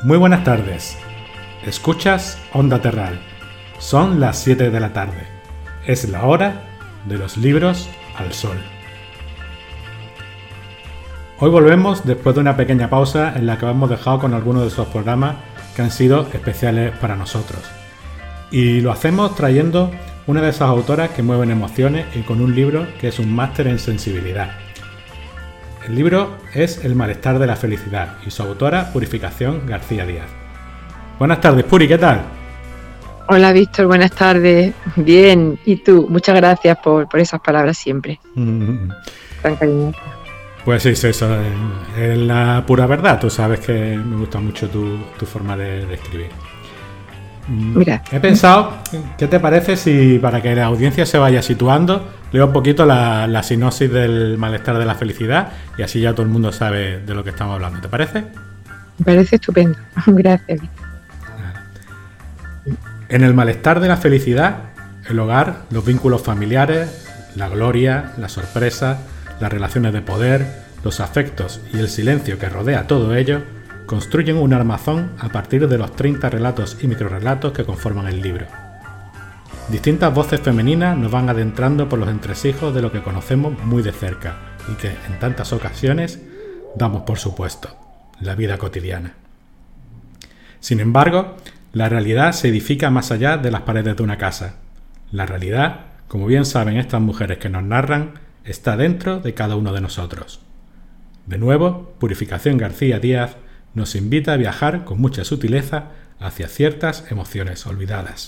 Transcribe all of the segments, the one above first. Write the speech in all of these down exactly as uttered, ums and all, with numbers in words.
Muy buenas tardes. Escuchas Onda Terral. Son las siete de la tarde. Es la hora de los libros al sol. Hoy volvemos después de una pequeña pausa en la que hemos dejado con algunos de esos programas que han sido especiales para nosotros. Y lo hacemos trayendo una de esas autoras que mueven emociones y con un libro que es un máster en sensibilidad. El libro es El malestar de la felicidad y su autora Purificación García Díaz. Buenas tardes, Puri, ¿qué tal? Hola, Víctor, buenas tardes. Bien, ¿y tú? Muchas gracias por, por esas palabras siempre. Mm. Tan cariñosas. Pues sí, sí, eso es, es la pura verdad. Tú sabes que me gusta mucho tu, tu forma de, de escribir. Mira. He pensado, ¿qué te parece si para que la audiencia se vaya situando, leo un poquito la, la sinopsis del malestar de la felicidad y así ya todo el mundo sabe de lo que estamos hablando? ¿Te parece? Me parece estupendo. Gracias. En el malestar de la felicidad, el hogar, los vínculos familiares, la gloria, la sorpresa, las relaciones de poder, los afectos y el silencio que rodea todo ello, construyen un armazón a partir de los treinta relatos y microrrelatos que conforman el libro. Distintas voces femeninas nos van adentrando por los entresijos de lo que conocemos muy de cerca y que en tantas ocasiones damos por supuesto, la vida cotidiana. Sin embargo, la realidad se edifica más allá de las paredes de una casa. La realidad, como bien saben estas mujeres que nos narran, está dentro de cada uno de nosotros. De nuevo, Purificación García Díaz nos invita a viajar con mucha sutileza hacia ciertas emociones olvidadas.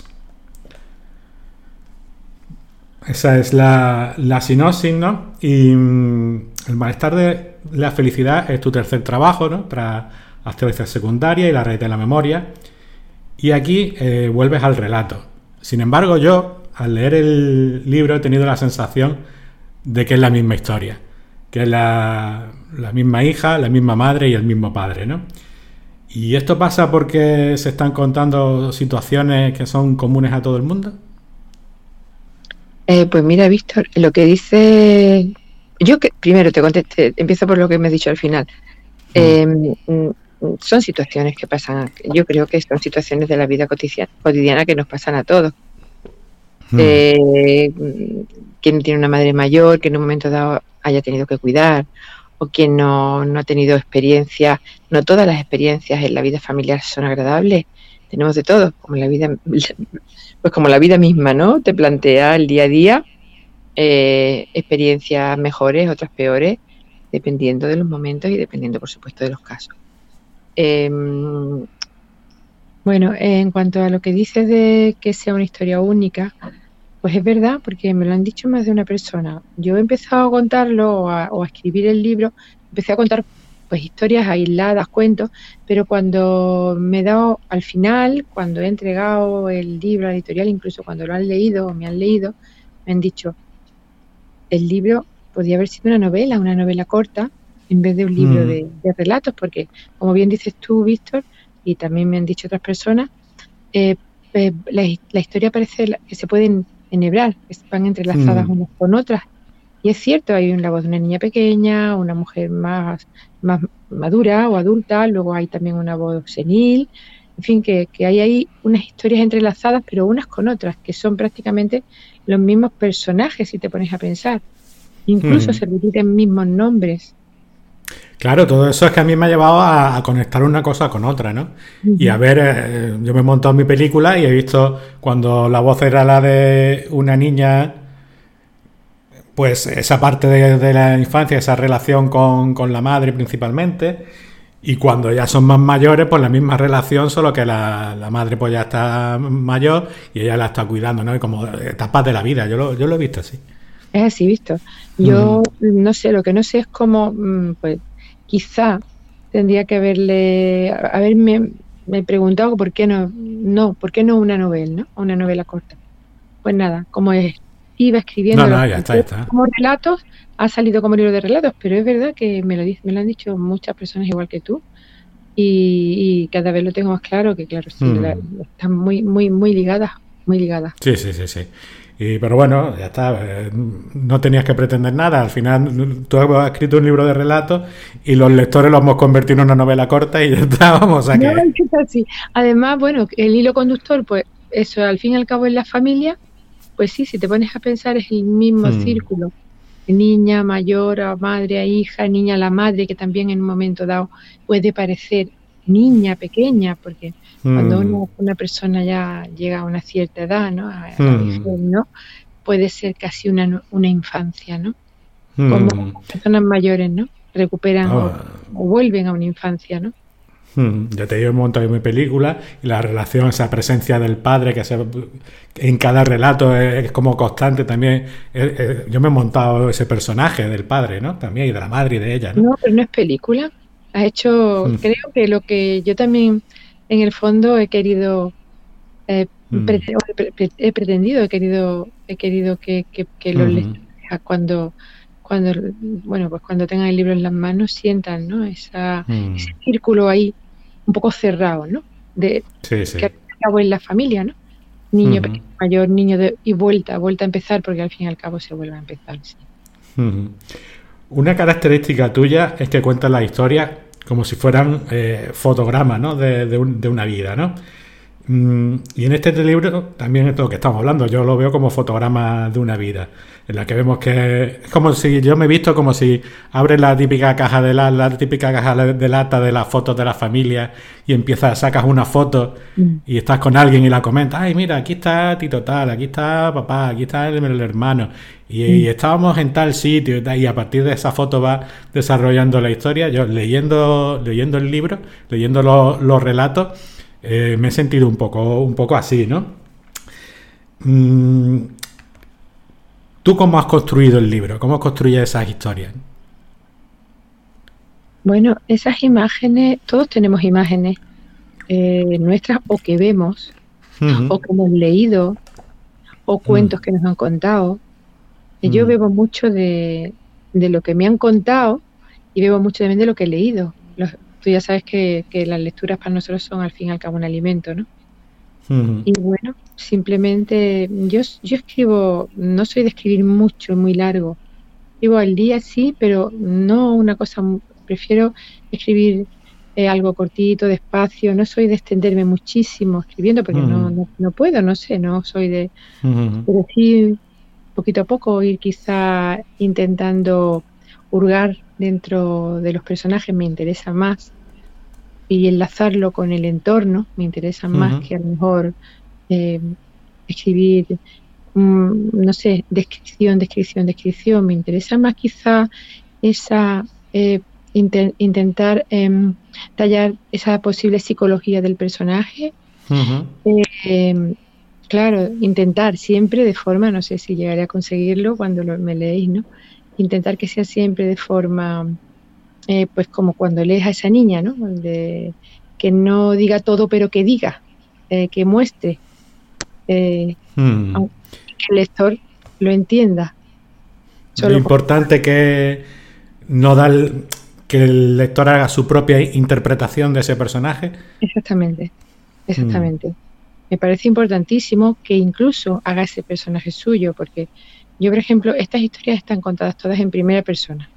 Esa es la, la sinopsis, ¿no? Y mmm, el malestar de la felicidad es tu tercer trabajo, ¿no? Tras Astrología secundaria y La raíz de la memoria. Y aquí eh, vuelves al relato. Sin embargo, yo, al leer el libro, he tenido la sensación de que es la misma historia, que es la, la misma hija, la misma madre y el mismo padre, ¿no? ¿Y esto pasa porque se están contando situaciones que son comunes a todo el mundo? Eh, pues mira, Víctor, lo que dice... Yo que primero te contesté, empiezo por lo que me has dicho al final. Mm. Eh, son situaciones que pasan, yo creo que son situaciones de la vida cotidiana, cotidiana que nos pasan a todos. Mm. Eh, quien tiene una madre mayor que en un momento dado haya tenido que cuidar, o quien no, no ha tenido experiencia. No todas las experiencias en la vida familiar son agradables, tenemos de todo, como la vida, pues como la vida misma, ¿no? Te plantea el día a día eh, experiencias mejores, otras peores, dependiendo de los momentos y dependiendo, por supuesto, de los casos. Eh, bueno, en cuanto a lo que dices de que sea una historia única, pues es verdad, porque me lo han dicho más de una persona. Yo he empezado a contarlo o a, o a escribir el libro, empecé a contar pues historias aisladas, cuentos, pero cuando me he dado al final, cuando he entregado el libro a la editorial, incluso cuando lo han leído o me han leído, me han dicho, el libro podría haber sido una novela, una novela corta, en vez de un libro mm. de, de relatos, porque como bien dices tú, Víctor, y también me han dicho otras personas, eh, eh, la, la historia parece que se pueden enhebrar, que van entrelazadas mm. unas con otras. Y es cierto, hay la voz de una niña pequeña, una mujer más, más madura o adulta, luego hay también una voz senil, en fin, que, que hay ahí unas historias entrelazadas, pero unas con otras, que son prácticamente los mismos personajes, si te pones a pensar. Incluso mm. se repiten mismos nombres. Claro, todo eso es que a mí me ha llevado a, a conectar una cosa con otra, ¿no? Uh-huh. Y a ver, eh, yo me he montado mi película y he visto cuando la voz era la de una niña, pues esa parte de, de la infancia, esa relación con, con la madre principalmente, y cuando ya son más mayores, pues la misma relación, solo que la, la madre pues ya está mayor y ella la está cuidando, ¿no? Y como etapas de la vida, yo lo, yo lo he visto así. Es así, visto. Yo mm. no sé, lo que no sé es cómo, pues quizá tendría que haberle, haberme me preguntado por qué no, no, por qué no una novela, ¿no? Una novela corta. Pues nada, como es, iba escribiendo no, no, ya está, ya está. como relatos, ha salido como libro de relatos, pero es verdad que me lo, me lo han dicho muchas personas igual que tú, y, y cada vez lo tengo más claro, que claro, sí, mm. la, están muy, muy, muy ligadas, muy ligadas. Sí, sí, sí, sí. Y, pero bueno, ya está, eh, no tenías que pretender nada. Al final tú has escrito un libro de relatos y los lectores los hemos convertido en una novela corta y ya está, vamos a que... No, es así. Además, bueno, el hilo conductor, pues eso, al fin y al cabo en la familia, pues sí, si te pones a pensar es el mismo Hmm. círculo. Niña mayor a madre a hija, niña a la madre, que también en un momento dado puede parecer niña pequeña, porque cuando Hmm. una, una persona ya llega a una cierta edad, ¿no? A, a la Hmm. vejez, ¿no? Puede ser casi una, una infancia, ¿no? Hmm. Como las personas mayores, ¿no? Recuperan Oh. o, o vuelven a una infancia, ¿no? Hmm. Yo te digo un montón de mi película y la relación, esa presencia del padre que se, en cada relato es, es como constante también. Eh, eh, yo me he montado ese personaje del padre, ¿no? También, y de la madre y de ella, ¿no? No, pero no es película. Has hecho, Hmm. creo que lo que yo también en el fondo he querido, eh, Hmm. pre- o he, pre- pre- he pretendido, he querido, he querido que, que, que los Hmm. lectores cuando, cuando, bueno, pues cuando tengan el libro en las manos sientan, ¿no? Esa, Hmm. ese círculo ahí un poco cerrado, ¿no? De Sí, sí. que acabo en la familia, ¿no? Niño Hmm. pequeño, mayor, niño de, y vuelta, vuelta a empezar, porque al fin y al cabo se vuelve a empezar. Sí. Hmm. Una característica tuya es que cuentas las historias como si fueran eh, fotogramas, ¿no? de, de, un, de una vida, ¿no? Mm, y en este libro también es lo que estamos hablando. Yo lo veo como fotograma de una vida, en la que vemos que es como si yo me he visto como si abres la típica caja de la, la típica caja de lata de las fotos de la familia y empiezas, sacas una foto Mm. y estás con alguien y la comentas. Ay, mira, aquí está Tito tal, aquí está papá, aquí está el, el hermano. Y, Mm. y estábamos en tal sitio y, tal, y a partir de esa foto va desarrollando la historia. Yo leyendo, leyendo el libro, leyendo los, los relatos, eh, me he sentido un poco, un poco así, ¿no? Mm, ¿Tú cómo has construido el libro? ¿Cómo construyes esas historias? Bueno, esas imágenes, todos tenemos imágenes eh, nuestras o que vemos, Uh-huh. o que hemos leído, o cuentos Mm. que nos han contado. Y Mm. yo bebo mucho de, de lo que me han contado y bebo mucho también de lo que he leído. Los- tú ya sabes que, que las lecturas para nosotros son al fin y al cabo un alimento, ¿no? Uh-huh. Y bueno, simplemente yo, yo escribo, no soy de escribir mucho, muy largo. Escribo al día, sí, pero no una cosa, mu- prefiero escribir eh, algo cortito, despacio. No soy de extenderme muchísimo escribiendo porque no, Mm. no, no puedo, no sé, no soy de... Uh-huh. Pero sí, poquito a poco ir quizá intentando hurgar dentro de los personajes me interesa más y enlazarlo con el entorno me interesa más Ujú. que a lo mejor eh, escribir, mm, no sé, descripción, descripción, descripción. Me interesa más quizá esa eh, inte- intentar em, tallar esa posible psicología del personaje. Uh-huh. Eh, claro, intentar siempre de forma, no sé si llegaré a conseguirlo cuando lo- me leéis, ¿no? Intentar que sea siempre de forma, eh, pues como cuando lees a esa niña, ¿no? De- que no diga todo, pero que diga, eh, que muestre, eh, Mm. aunque el lector lo entienda. Lo Solo con- importante que no da el- que el lector haga su propia interpretación de ese personaje. Exactamente, exactamente. Me parece importantísimo que incluso haga ese personaje suyo, porque yo, por ejemplo, estas historias están contadas todas en primera persona.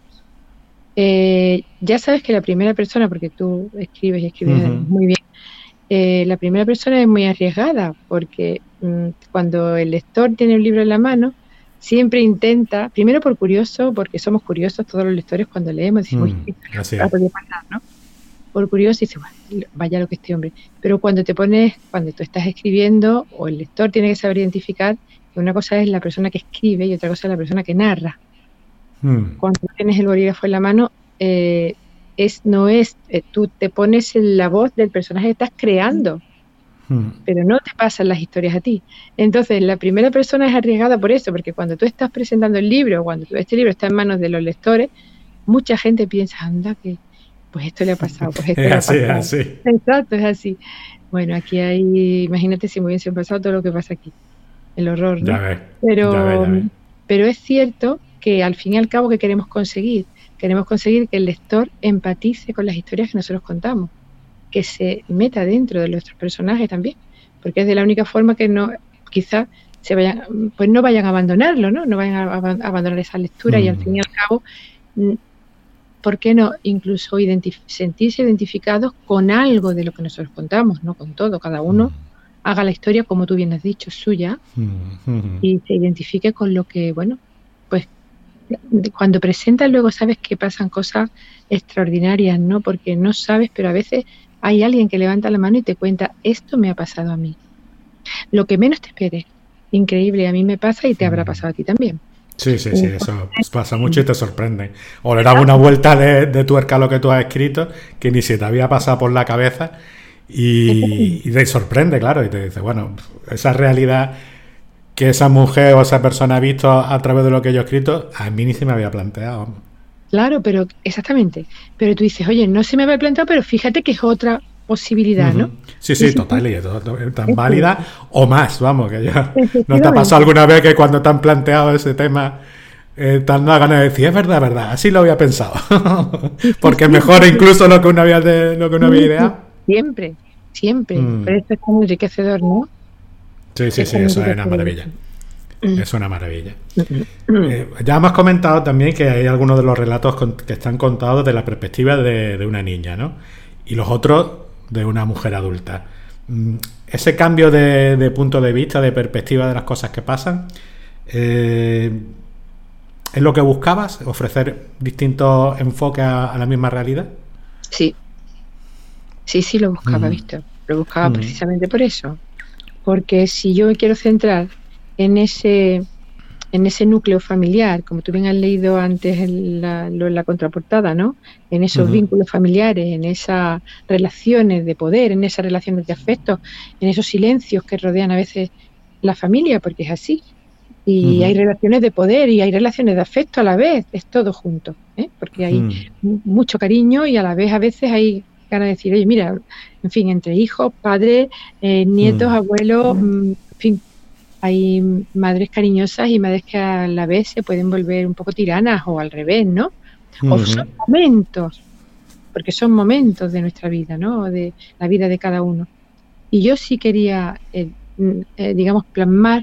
Eh, ya sabes que la primera persona, porque tú escribes y escribes Ujú. muy bien, eh, la primera persona es muy arriesgada, porque mm, cuando el lector tiene un libro en la mano, siempre intenta, primero por curioso, porque somos curiosos todos los lectores cuando leemos, decimos, Mm, "Uy, ¿qué así ha es. podido pasar, no?". Por curioso y dices, "Bueno, vaya lo que este hombre". Pero cuando te pones, cuando tú estás escribiendo, o el lector tiene que saber identificar que una cosa es la persona que escribe y otra cosa es la persona que narra. Mm, Cuando tienes el bolígrafo en la mano, eh, es, no es, eh, tú te pones en la voz del personaje que estás creando, mm, pero no te pasan las historias a ti. Entonces, la primera persona es arriesgada por eso, porque cuando tú estás presentando el libro, cuando tú- este libro está en manos de los lectores, mucha gente piensa, anda, que pues esto le ha pasado, pues esto Es le ha así, es pasado. así. Exacto, es así. Bueno, aquí hay, imagínate si me hubiese pasado todo lo que pasa aquí, el horror, ¿no? Ya ves, Pero, ya ves, ya ves. pero es cierto que al fin y al cabo, ¿qué queremos conseguir? Queremos conseguir que el lector empatice con las historias que nosotros contamos, que se meta dentro de nuestros personajes también, porque es de la única forma que no, quizá se vayan, pues no vayan a abandonarlo, ¿no? No vayan a, a abandonar esa lectura mm. y al fin y al cabo, ¿por qué no incluso identif- sentirse identificados con algo de lo que nosotros contamos, no con todo? Cada uno mm. haga la historia, como tú bien has dicho, suya mm. y se identifique con lo que, bueno, pues cuando presentas luego sabes que pasan cosas extraordinarias, ¿no? Porque no sabes, pero a veces hay alguien que levanta la mano y te cuenta, esto me ha pasado a mí. Lo que menos te esperes. Increíble, a mí me pasa y te habrá pasado a ti también. Sí, sí, sí, eso pasa mucho y te sorprende. O le das una vuelta de, de tuerca a lo que tú has escrito que ni se te había pasado por la cabeza y, y te sorprende, claro, y te dice, bueno, esa realidad que esa mujer o esa persona ha visto a través de lo que yo he escrito, a mí ni se me había planteado. Claro, pero exactamente. Pero tú dices, oye, no se me había planteado, pero fíjate que es otra posibilidad, ¿no? Sí, sí, total, y es tan válida o más, vamos, que ya no te ha pasado alguna vez que cuando te han planteado ese tema eh, te han dado ganas de decir, es verdad, verdad, así lo había pensado. Porque es mejor incluso lo que uno había, de, lo que uno había ideado. Siempre, siempre. Mm. Pero esto es muy enriquecedor, ¿no? Sí, sí, sí, eso es una maravilla. Es una maravilla. Eh, ya hemos comentado también que hay algunos de los relatos con, que están contados de la perspectiva de, de una niña, ¿no? Y los otros de una mujer adulta. Ese cambio de, de punto de vista, de perspectiva de las cosas que pasan, eh, ¿es lo que buscabas? ¿Ofrecer distintos enfoques a, a la misma realidad? Sí. Sí, sí lo buscaba, mm. Víctor. Lo buscaba mm. precisamente por eso. Porque si yo me quiero centrar en ese... en ese núcleo familiar, como tú bien has leído antes en la, en la contraportada, ¿no? En esos uh-huh. vínculos familiares, en esas relaciones de poder, en esas relaciones de afecto, en esos silencios que rodean a veces la familia, porque es así. Y uh-huh. hay relaciones de poder y hay relaciones de afecto a la vez, es todo junto, ¿eh? Porque hay uh-huh. mucho cariño y a la vez a veces hay ganas de decir, oye, mira, en fin, entre hijos, padres, eh, nietos, uh-huh. abuelos, en fin, hay madres cariñosas y madres que a la vez se pueden volver un poco tiranas o al revés, ¿no? Uh-huh. O son momentos, porque son momentos de nuestra vida, ¿no? De la vida de cada uno. Y yo sí quería, eh, eh, digamos, plasmar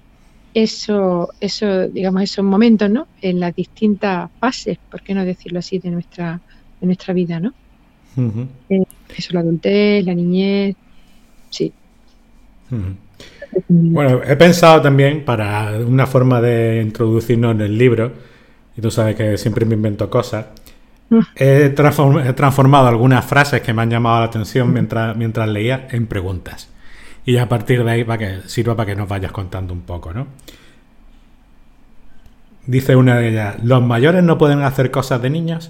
eso, eso, digamos, esos momentos, ¿no? En las distintas fases, ¿por qué no decirlo así, de nuestra, de nuestra vida, ¿no? Uh-huh. Eh, eso, la adultez, la niñez, sí. Uh-huh. Bueno, he pensado también para una forma de introducirnos en el libro, y tú sabes que siempre me invento cosas, he, transform- he transformado algunas frases que me han llamado la atención mientras, mientras leía en preguntas. Y a partir de ahí para que sirva para que nos vayas contando un poco, ¿no? Dice una de ellas, ¿los mayores no pueden hacer cosas de niños?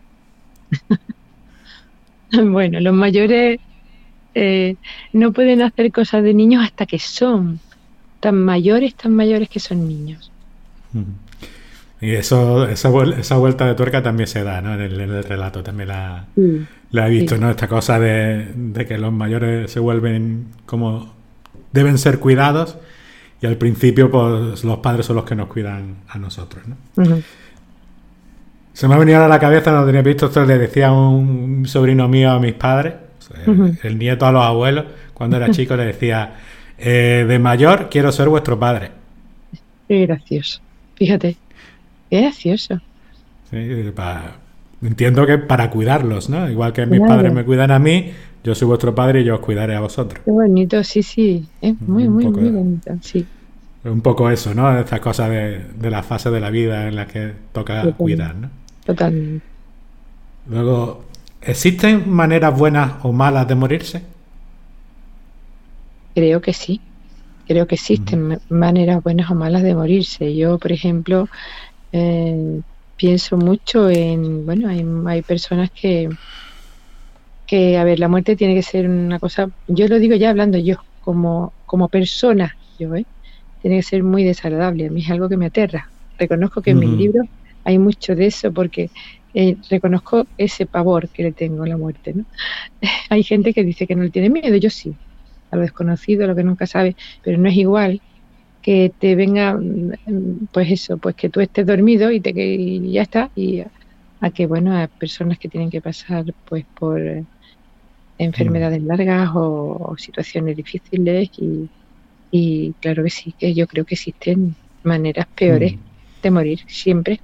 Bueno, los mayores... Eh, no pueden hacer cosas de niños hasta que son tan mayores, tan mayores que son niños. Y eso, esa, esa vuelta de tuerca también se da, ¿no? En el, en el relato también la, sí, la he visto, sí. ¿no? Esta cosa de, de que los mayores se vuelven como deben ser cuidados y al principio pues los padres son los que nos cuidan a nosotros, ¿no? Uh-huh. Se me ha venido a la cabeza, no lo tenía visto, esto le decía un sobrino mío a mis padres. El, uh-huh. el nieto a los abuelos, cuando era chico, le decía, eh, de mayor quiero ser vuestro padre. Qué gracioso. Fíjate, qué gracioso. Sí, para, entiendo que para cuidarlos, ¿no? Igual que mis claro. padres me cuidan a mí, yo soy vuestro padre y yo os cuidaré a vosotros. Qué bonito, sí, sí. Es muy, muy, muy bonito, sí. Un poco eso, ¿no? Estas cosas de, de la fase de la vida en la que toca Totalmente. cuidar, ¿no? Totalmente. Luego... ¿existen maneras buenas o malas de morirse? Creo que sí. Creo que existen uh-huh. maneras buenas o malas de morirse. Yo, por ejemplo, eh, pienso mucho en... Bueno, hay, hay personas que... que, a ver, la muerte tiene que ser una cosa... Yo lo digo ya hablando yo, como, como persona, yo, ¿eh? Tiene que ser muy desagradable. A mí es algo que me aterra. Reconozco que uh-huh. en mis libros hay mucho de eso porque... Eh, reconozco ese pavor que le tengo a la muerte, ¿no? Hay gente que dice que no le tiene miedo, yo sí, a lo desconocido, a lo que nunca sabe, pero no es igual que te venga, pues eso, pues que tú estés dormido y, te, y ya está, y a, a que, bueno, a personas que tienen que pasar pues por eh, enfermedades largas o, o situaciones difíciles y, Y claro que sí, que yo creo que existen maneras peores mm. de morir, siempre.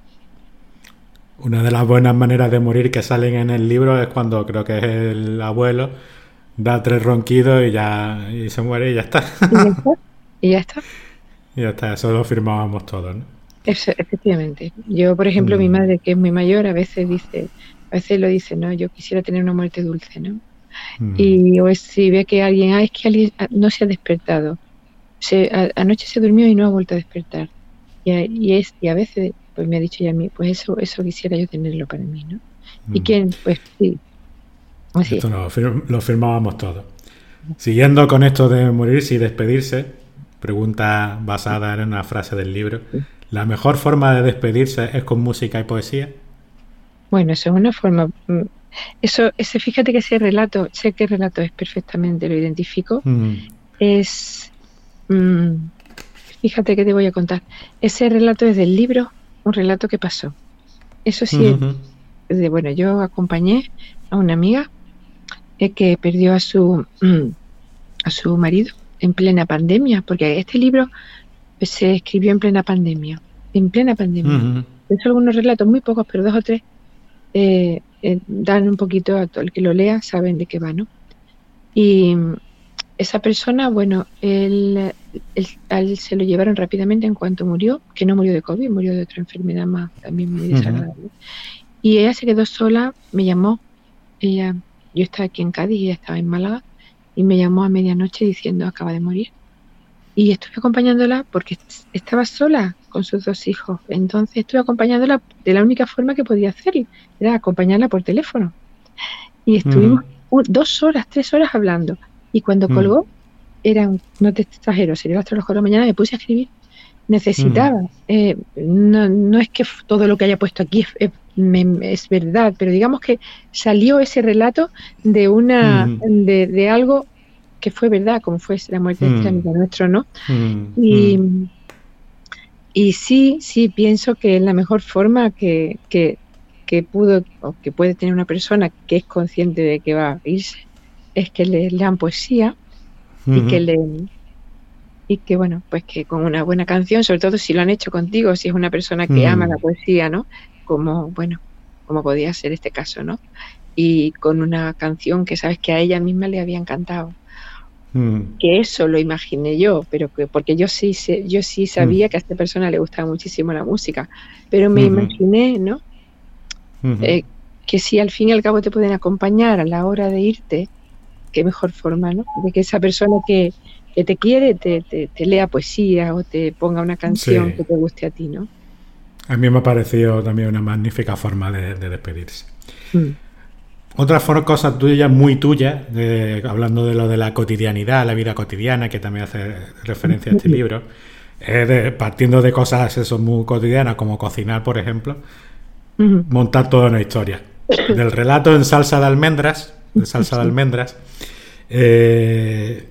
Una de las buenas maneras de morir que salen en el libro es cuando creo que es el abuelo, da tres ronquidos y ya y se muere y ya está. Y ya está. Y ya está. Y ya está, eso lo firmábamos todos, ¿no? Eso, efectivamente. Yo, por ejemplo, mm. mi madre, que es muy mayor, a veces dice, a veces lo dice, no, yo quisiera tener una muerte dulce, ¿no? Mm. Y o es, si ve que alguien, ah, es que alguien no se ha despertado. Se, a, anoche se durmió y no ha vuelto a despertar. Y a, y, es, y a veces, pues me ha dicho ya a mí, pues eso, eso quisiera yo tenerlo para mí, ¿no? Mm. Y quién, pues sí. Así esto no, lo firmábamos todos. Siguiendo con esto de morirse y despedirse, pregunta basada en una frase del libro, ¿la mejor forma de despedirse es con música y poesía? Bueno, eso es una forma... Eso, ese, fíjate que ese relato, sé qué relato es perfectamente, lo identifico. Mm. Es... Mmm, fíjate que te voy a contar. Ese relato es del libro, un relato que pasó. Eso sí, uh-huh. es de, bueno, yo acompañé a una amiga eh, que perdió a su, mm, a su marido en plena pandemia, porque este libro pues, se escribió en plena pandemia, en plena pandemia. Uh-huh. Son algunos relatos, muy pocos, pero dos o tres, eh, eh, dan un poquito a todo el que lo lea, saben de qué va, ¿no? Y esa persona, bueno, él, él, él se lo llevaron rápidamente en cuanto murió, que no murió de COVID, murió de otra enfermedad más, también muy desagradable. Uh-huh. Y ella se quedó sola, me llamó, ella, yo estaba aquí en Cádiz y ella estaba en Málaga, y me llamó a medianoche diciendo acaba de morir. Y estuve acompañándola porque estaba sola con sus dos hijos, entonces estuve acompañándola de la única forma que podía hacerlo, era acompañarla por teléfono. Y estuvimos uh-huh. dos horas, tres horas hablando. Y cuando mm. colgó, eran, no te exagero, sería las tres de la mañana, me puse a escribir. Necesitaba, mm. eh, no, no es que todo lo que haya puesto aquí es, es, me, es verdad, pero digamos que salió ese relato de una mm. de, de algo que fue verdad, como fue la muerte mm. de este amigo nuestro, ¿no? Mm. Y, mm. y sí, sí, pienso que es la mejor forma que, que, que pudo o que puede tener una persona que es consciente de que va a irse, es que le lean poesía uh-huh. y que le y que bueno, pues que con una buena canción, sobre todo si lo han hecho contigo, si es una persona que uh-huh. ama la poesía, ¿no? Como, bueno, como podía ser este caso, ¿no? Y con una canción que sabes que a ella misma le había encantado. Uh-huh. Que eso lo imaginé yo, pero que porque yo sí sé, yo sí sabía uh-huh. que a esta persona le gustaba muchísimo la música, pero me uh-huh. imaginé, ¿no? Uh-huh. Eh, que si al fin y al cabo te pueden acompañar a la hora de irte, qué mejor forma, ¿no? De que esa persona que, que te quiere te, te, te lea poesía o te ponga una canción sí. que te guste a ti, ¿no? A mí me ha parecido también una magnífica forma de, de despedirse. Mm. Otra cosa tuya, muy tuya, de, hablando de lo de la cotidianidad, la vida cotidiana, que también hace referencia a este libro, es de, partiendo de cosas eso, muy cotidianas, como cocinar, por ejemplo, mm-hmm. montar toda una historia. Del relato en salsa de almendras, de salsa de almendras, eh,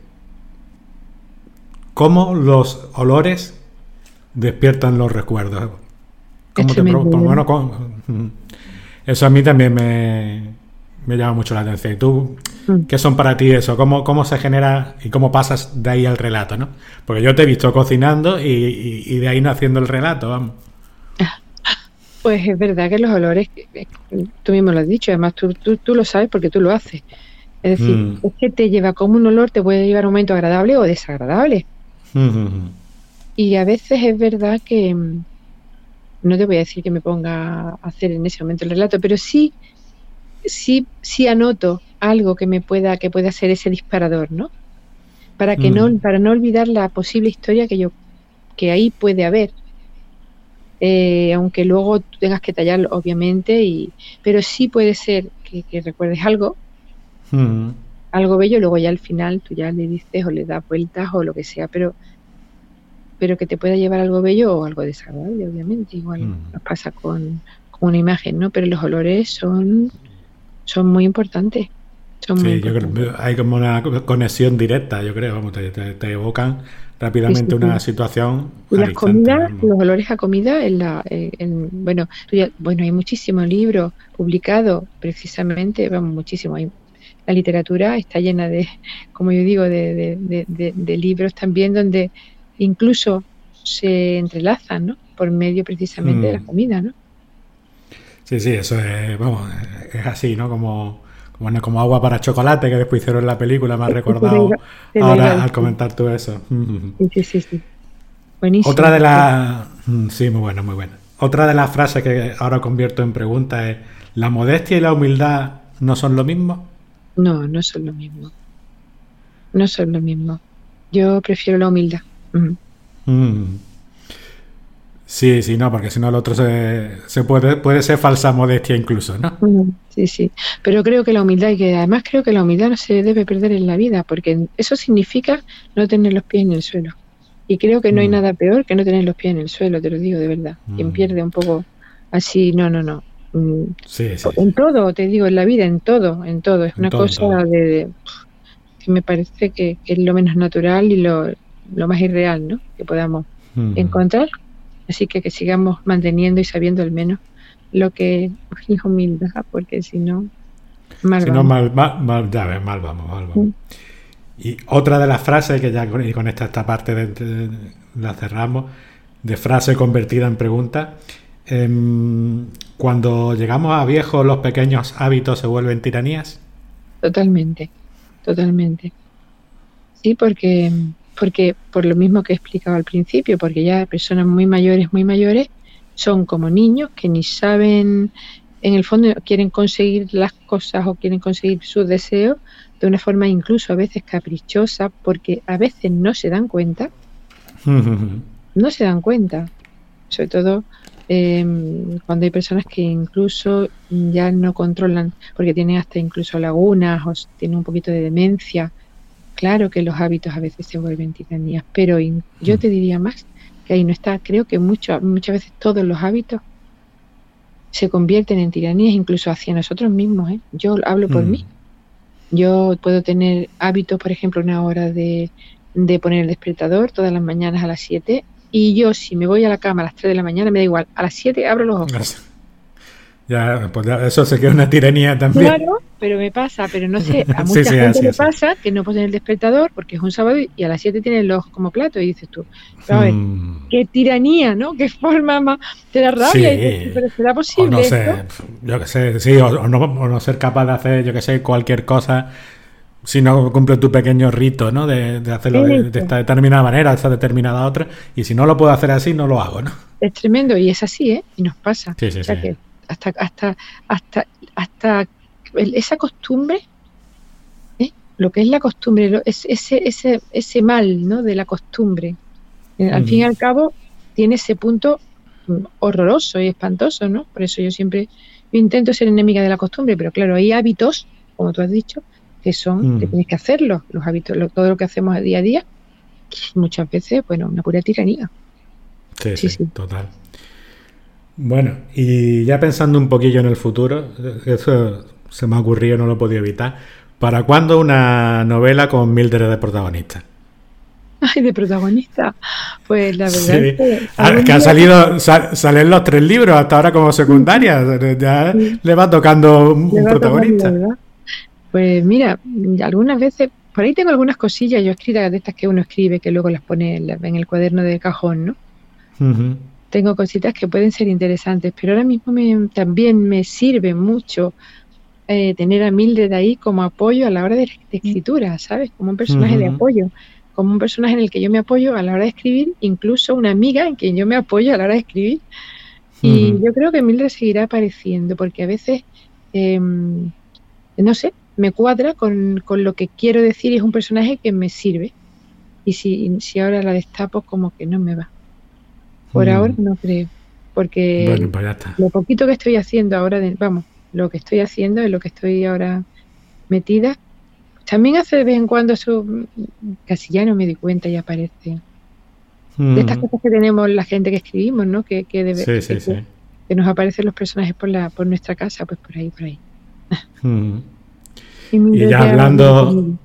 cómo los olores despiertan los recuerdos. ¿Cómo te provo- por bueno, con, eso a mí también me, me llama mucho la atención. ¿Y tú, qué son para ti eso? ¿Cómo, cómo se genera y cómo pasas de ahí al relato, ¿no? Porque yo te he visto cocinando y, y, y de ahí naciendo el relato, vamos. Pues es verdad que los olores, tú mismo lo has dicho, además tú, tú, tú lo sabes porque tú lo haces. Es decir, mm. es que te lleva como un olor, te puede llevar a un momento agradable o desagradable. Mm-hmm. Y a veces es verdad que, no te voy a decir que me ponga a hacer en ese momento el relato, pero sí, sí, sí anoto algo que me pueda, que pueda ser ese disparador, ¿no? Para que mm. no, para no olvidar la posible historia que yo, que ahí puede haber. Eh, aunque luego tengas que tallarlo, obviamente, y, pero sí puede ser que, que recuerdes algo, mm. algo bello, luego ya al final tú ya le dices o le das vueltas o lo que sea, pero, pero que te pueda llevar algo bello o algo desagradable, obviamente, igual mm. nos pasa con, con una imagen, ¿no? Pero los olores son, son muy importantes. Son sí, muy yo creo que hay como una conexión directa, yo creo, vamos, te, te, te evocan rápidamente sí, sí, una sí. situación. Y las comidas, los olores a comida, en la, en, bueno, ya, bueno, hay muchísimos libros publicados precisamente, vamos, muchísimos. Hay, la literatura está llena de, como yo digo, de, de, de, de, de libros también donde incluso se entrelazan, ¿no? Por medio precisamente mm. de la comida, ¿no? Sí, sí, eso es, vamos, es así, ¿no? Como, como, como agua para chocolate, que después hicieron la película, me has recordado ahora al comentar tú eso. Sí, sí, sí, sí. Buenísimo. Otra de las... Sí, muy buena, muy buena. Otra de las frases que ahora convierto en pregunta es: ¿la modestia y la humildad no son lo mismo? No, no son lo mismo. No son lo mismo. Yo prefiero la humildad. Uh-huh. Mm. Sí, sí, no, porque si no el otro se, se puede, puede ser falsa modestia incluso, ¿no? Sí, sí, pero creo que la humildad, y que además creo que la humildad no se debe perder en la vida, porque eso significa no tener los pies en el suelo. Y creo que no hay mm. nada peor que no tener los pies en el suelo, te lo digo de verdad. Mm. Quien pierde un poco así, no, no, no. Sí, sí, en sí. todo, te digo, en la vida, en todo, en todo. Es en una todo, cosa todo. De, de que me parece que, que es lo menos natural y lo, lo más irreal, ¿no? Que podamos mm. encontrar. Así que que sigamos manteniendo y sabiendo al menos lo que es humildad, porque si no, mal si vamos. no, mal, mal, mal, ya ves, mal vamos, mal vamos. Sí. Y otra de las frases, que ya con, y con esta, esta parte de, de, la cerramos, de frase convertida en pregunta, eh, cuando llegamos a viejos, los pequeños hábitos se vuelven tiranías. Totalmente, totalmente. Sí, porque... porque por lo mismo que he explicado al principio, porque ya personas muy mayores, muy mayores, son como niños que ni saben, en el fondo quieren conseguir las cosas o quieren conseguir sus deseos de una forma incluso a veces caprichosa, porque a veces no se dan cuenta, no se dan cuenta, sobre todo eh, cuando hay personas que incluso ya no controlan, porque tienen hasta incluso lagunas o tienen un poquito de demencia. Claro que los hábitos a veces se vuelven tiranías, pero in, yo te diría más que ahí no está. Creo que mucho, muchas veces todos los hábitos se convierten en tiranías, incluso hacia nosotros mismos, ¿eh? Yo hablo por mm. mí. Yo puedo tener hábitos, por ejemplo, una hora de, de poner el despertador todas las mañanas a las siete, y yo si me voy a la cama a las tres de la mañana me da igual, a las siete abro los ojos. Ya, pues ya, eso se queda una tiranía también. Claro, pero me pasa, pero no sé, a mucha sí, sí, gente así, le así. pasa que no ponen el despertador porque es un sábado y a las siete tienen los ojos como plato y dices tú, pero a ver, mm. qué tiranía, ¿no? Qué forma más, te da rabia, sí. y dices, pero ¿será posible? O no sé, yo qué sé, sí, o, o, no, o no ser capaz de hacer, yo qué sé, cualquier cosa si no cumple tu pequeño rito, ¿no? De, de hacerlo de, de esta determinada manera, de esta determinada otra, y si no lo puedo hacer así, no lo hago, ¿no? Es tremendo y es así, ¿eh? Y nos pasa. Sí, sí, o sea sí. que hasta hasta hasta hasta esa costumbre, ¿eh? Lo que es la costumbre, lo, es, ese ese ese mal, ¿no? De la costumbre, eh, al mm. fin y al cabo tiene ese punto horroroso y espantoso, ¿no? Por eso yo siempre yo intento ser enemiga de la costumbre, pero claro, hay hábitos, como tú has dicho, que son, mm. que tienes que hacerlos, los hábitos, lo, todo lo que hacemos día a día, muchas veces, bueno, una pura tiranía. Sí, sí, sí, sí. Total. Bueno, y ya pensando un poquillo en el futuro, eso se me ha ocurrido, no lo he podido evitar. ¿Para cuándo una novela con Mildred de protagonista? Ay, de protagonista. Pues la verdad sí. es que... Ah, que ha salido, sal, salen los tres libros hasta ahora como secundaria. Ya sí. le va tocando un le va protagonista. Tocando, pues mira, algunas veces, por ahí tengo algunas cosillas yo escritas de estas que uno escribe, que luego las pone en, la, en el cuaderno de cajón, ¿no? Uh-huh. Tengo cositas que pueden ser interesantes, pero ahora mismo me, también me sirve mucho eh, tener a Mildred ahí como apoyo a la hora de, de escritura, ¿sabes? Como un personaje uh-huh. de apoyo, como un personaje en el que yo me apoyo a la hora de escribir, incluso una amiga en quien yo me apoyo a la hora de escribir. Uh-huh. Y yo creo que Mildred seguirá apareciendo, porque a veces, eh, no sé, me cuadra con, con lo que quiero decir y es un personaje que me sirve. Y si, si ahora la destapo, como que no me va. Por mm. ahora no creo, porque bueno, pues ya está. Lo poquito que estoy haciendo ahora, de, vamos, lo que estoy haciendo es lo que estoy ahora metida. También hace de vez en cuando eso, casi ya no me di cuenta y aparece. Mm. De estas cosas que tenemos la gente que escribimos, ¿no? Que, que, debe, sí, que, sí, que, sí. que nos aparecen los personajes por la por nuestra casa, pues por ahí, por ahí. Mm. Y, y ya hablando...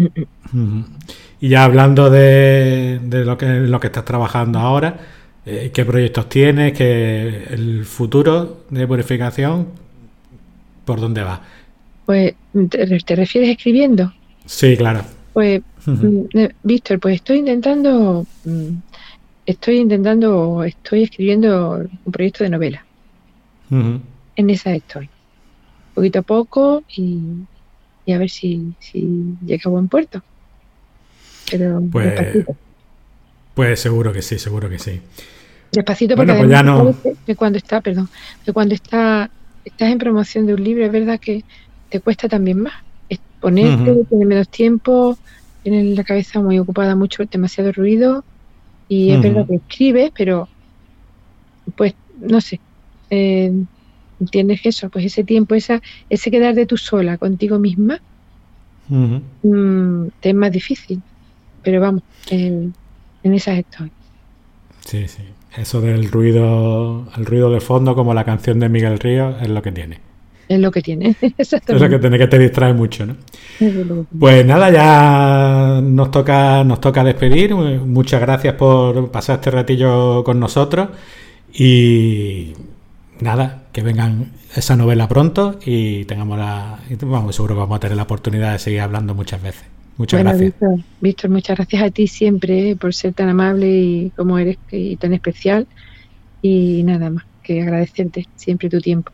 Y ya hablando de, de lo que lo que estás trabajando ahora, eh, ¿qué proyectos tienes? ¿Qué el futuro de Purificación? ¿Por dónde va? Pues, ¿te, te refieres escribiendo? Sí, claro. Pues, Uh-huh. Víctor, pues estoy intentando, estoy intentando, estoy escribiendo un proyecto de novela. Uh-huh. En esa estoy, poquito a poco y, y a ver si, si llega a buen puerto. Pero pues, despacito. Pues seguro que sí, seguro que sí. Despacito, porque bueno, además pues ya no... que cuando está, perdón, que cuando está, estás en promoción de un libro, es verdad que te cuesta también más ponerte, uh-huh. Tienes menos tiempo, tienes la cabeza muy ocupada, mucho, demasiado ruido, y es uh-huh. verdad que escribes, pero pues no sé, eh, entiendes eso, pues ese tiempo, esa, ese quedar de tú sola contigo misma, uh-huh. mmm, te es más difícil, pero vamos, eh, en esas estoy. Sí, sí, eso del ruido, el ruido de fondo, como la canción de Miguel Ríos, es lo que tiene. Es lo que tiene, exactamente. Es lo que tiene, que te distrae mucho, ¿no? Pues nada, ya nos toca, nos toca despedir. Muchas gracias por pasar este ratillo con nosotros y nada, que vengan esa novela pronto y tengamos la, vamos, seguro que vamos a tener la oportunidad de seguir hablando muchas veces. Muchas bueno, gracias. Víctor, Víctor, muchas gracias a ti siempre eh, por ser tan amable y como eres y tan especial, y nada más que agradecerte siempre tu tiempo.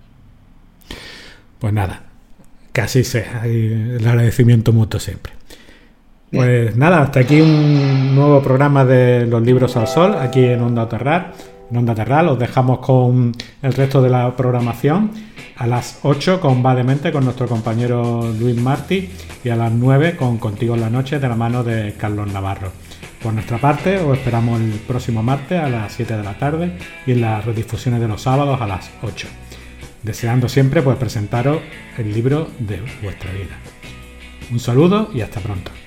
Pues nada, que así sea, el agradecimiento mutuo siempre. Pues nada, hasta aquí un nuevo programa de Los Libros al Sol, aquí en Onda Terral. En Onda Terral os dejamos con el resto de la programación. A las ocho con Va de Mente con nuestro compañero Luis Martí y a las nueve con Contigo en la Noche de la mano de Carlos Navarro. Por nuestra parte os esperamos el próximo martes a las siete de la tarde y en las redifusiones de los sábados a las ocho. Deseando siempre pues presentaros el libro de vuestra vida. Un saludo y hasta pronto.